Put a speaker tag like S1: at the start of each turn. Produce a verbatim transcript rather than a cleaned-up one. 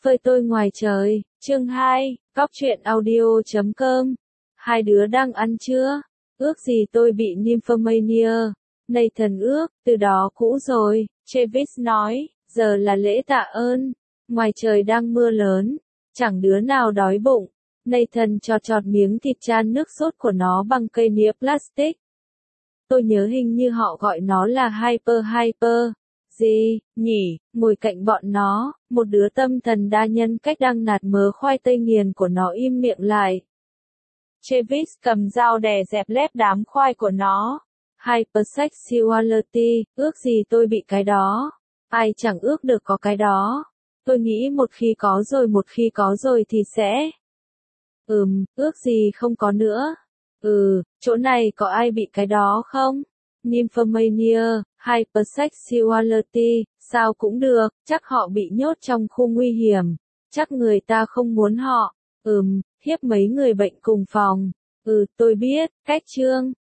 S1: Phơi tôi ngoài trời, chương hai, Góc truyện audio chấm com. Hai đứa đang ăn trưa. Ước gì tôi bị nymphomania. Nathan ước, từ đó cũ rồi, Travis nói, giờ là lễ tạ ơn. Ngoài trời đang mưa lớn, chẳng đứa nào đói bụng. Nathan chọt chọt miếng thịt chan nước sốt của nó bằng cây nĩa plastic. Tôi nhớ hình như họ gọi nó là Hyper Hyper. Gì, nhỉ, ngồi cạnh bọn nó, một đứa tâm thần đa nhân cách đang nạt mớ khoai tây nghiền của nó im miệng lại. Travis cầm dao đè dẹp lép đám khoai của nó. Hypersexuality, ước gì tôi bị cái đó. Ai chẳng ước được có cái đó. Tôi nghĩ một khi có rồi một khi có rồi thì sẽ. Ừm, ước gì không có nữa. Ừ, chỗ này có ai bị cái đó không? Nymphomania, hypersexuality, sao cũng được, chắc họ bị nhốt trong khu nguy hiểm. Chắc người ta không muốn họ. Ừm, hiếp mấy người bệnh cùng phòng. Ừ, tôi biết, cách chương.